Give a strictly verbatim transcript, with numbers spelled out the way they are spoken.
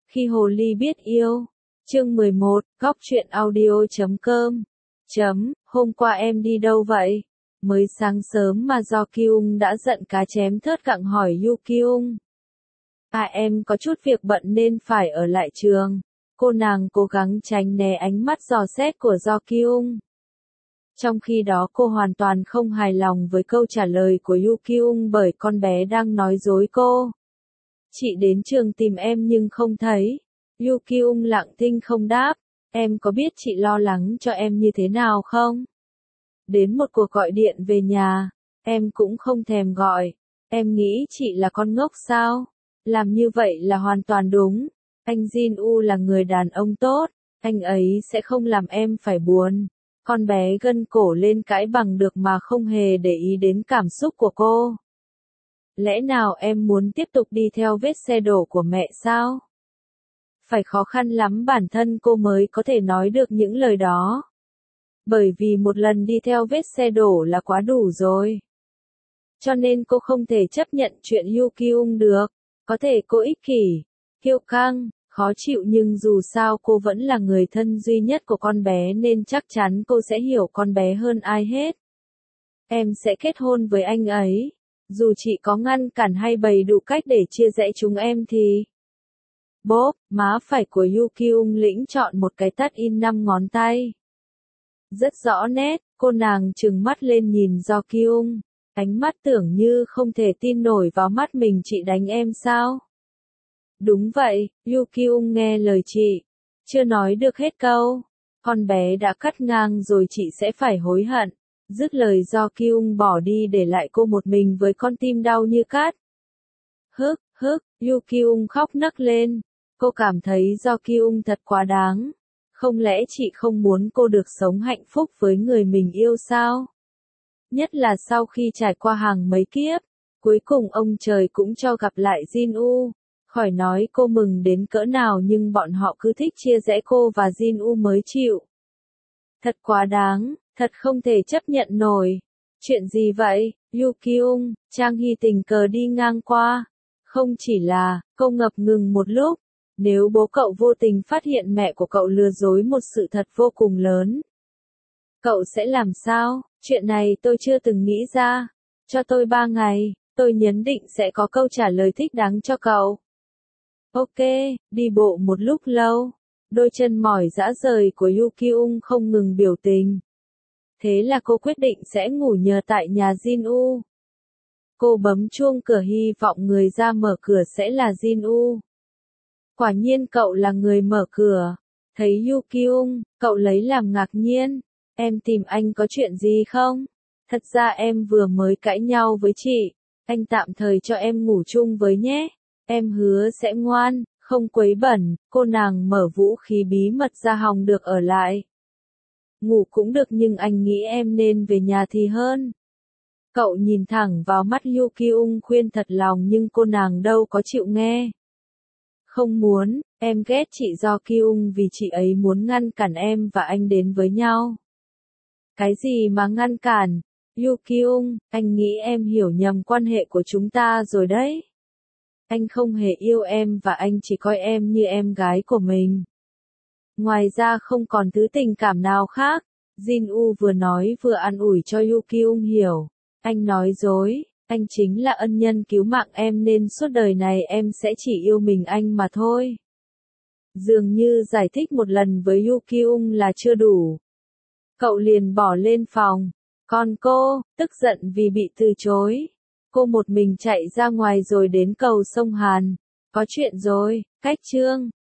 Khi hồ ly biết yêu. Chương mười một, góc truyện audio chấm com. Chấm, hôm qua em đi đâu vậy? Mới sáng sớm mà Do Kyung đã giận cá chém thớt gặng hỏi Yu Kyung. À em có chút việc bận nên phải ở lại trường. Cô nàng cố gắng tránh né ánh mắt dò xét của Do Kyung. Trong khi đó cô hoàn toàn không hài lòng với câu trả lời của Yu Kyung bởi con bé đang nói dối cô. Chị đến trường tìm em nhưng không thấy. Yu Kyung lặng thinh không đáp. Em có biết chị lo lắng cho em như thế nào không? Đến một cuộc gọi điện về nhà, em cũng không thèm gọi. Em nghĩ chị là con ngốc sao? Làm như vậy là hoàn toàn đúng. Anh Jin U là người đàn ông tốt, anh ấy sẽ không làm em phải buồn. Con bé gân cổ lên cãi bằng được mà không hề để ý đến cảm xúc của cô. Lẽ nào em muốn tiếp tục đi theo vết xe đổ của mẹ sao? Phải khó khăn lắm bản thân cô mới có thể nói được những lời đó. Bởi vì một lần đi theo vết xe đổ là quá đủ rồi. Cho nên cô không thể chấp nhận chuyện Yu Kyung được. Có thể cô ích kỷ, kiêu căng, khó chịu nhưng dù sao cô vẫn là người thân duy nhất của con bé nên chắc chắn cô sẽ hiểu con bé hơn ai hết. Em sẽ kết hôn với anh ấy. Dù chị có ngăn cản hay bày đủ cách để chia rẽ chúng em thì... Bốp, má phải của Yu Kyung lĩnh chọn một cái tát in năm ngón tay. Rất rõ nét, cô nàng trừng mắt lên nhìn Do Kyung. Ánh mắt tưởng như không thể tin nổi vào mắt mình. Chị đánh em sao? Đúng vậy, Yu Kyung nghe lời chị. Chưa nói được hết câu. Con bé đã cắt ngang rồi, chị sẽ phải hối hận. Dứt lời Do Kyung bỏ đi để lại cô một mình với con tim đau như cát. Hức, hức, Yu Kyung khóc nấc lên. Cô cảm thấy Do Kyung thật quá đáng. Không lẽ chị không muốn cô được sống hạnh phúc với người mình yêu sao? Nhất là sau khi trải qua hàng mấy kiếp, cuối cùng ông trời cũng cho gặp lại Jin U. Khỏi nói cô mừng đến cỡ nào nhưng bọn họ cứ thích chia rẽ cô và Jin U mới chịu. Thật quá đáng, thật không thể chấp nhận nổi. Chuyện gì vậy, Yu Kyung? Trang Hy tình cờ đi ngang qua. Không chỉ là, cô ngập ngừng một lúc. Nếu bố cậu vô tình phát hiện mẹ của cậu lừa dối một sự thật vô cùng lớn, cậu sẽ làm sao? Chuyện này tôi chưa từng nghĩ ra. Cho tôi ba ngày, tôi nhấn định sẽ có câu trả lời thích đáng cho cậu. Ok, đi bộ một lúc lâu. Đôi chân mỏi rã rời của Yu Kyung không ngừng biểu tình. Thế là cô quyết định sẽ ngủ nhờ tại nhà Jin U. Cô bấm chuông cửa hy vọng người ra mở cửa sẽ là Jin U. Quả nhiên cậu là người mở cửa. Thấy Yu Kyung, cậu lấy làm ngạc nhiên. Em tìm anh có chuyện gì không? Thật ra em vừa mới cãi nhau với chị. Anh tạm thời cho em ngủ chung với nhé. Em hứa sẽ ngoan, không quấy bẩn. Cô nàng mở vũ khí bí mật ra hòng được ở lại. Ngủ cũng được nhưng anh nghĩ em nên về nhà thì hơn. Cậu nhìn thẳng vào mắt Yu Kyung khuyên thật lòng nhưng cô nàng đâu có chịu nghe. Không muốn, em ghét chị Do Kyung vì chị ấy muốn ngăn cản em và anh đến với nhau. Cái gì mà ngăn cản? Yu Kyung, anh nghĩ em hiểu nhầm quan hệ của chúng ta rồi đấy. Anh không hề yêu em và anh chỉ coi em như em gái của mình. Ngoài ra không còn thứ tình cảm nào khác. Jin U vừa nói vừa an ủi cho Yu Kyung hiểu. Anh nói dối, anh chính là ân nhân cứu mạng em nên suốt đời này em sẽ chỉ yêu mình anh mà thôi. Dường như giải thích một lần với Yu Kyung là chưa đủ. Cậu liền bỏ lên phòng. Còn cô, tức giận vì bị từ chối. Cô một mình chạy ra ngoài rồi đến cầu sông Hàn. Có chuyện rồi, cách chương.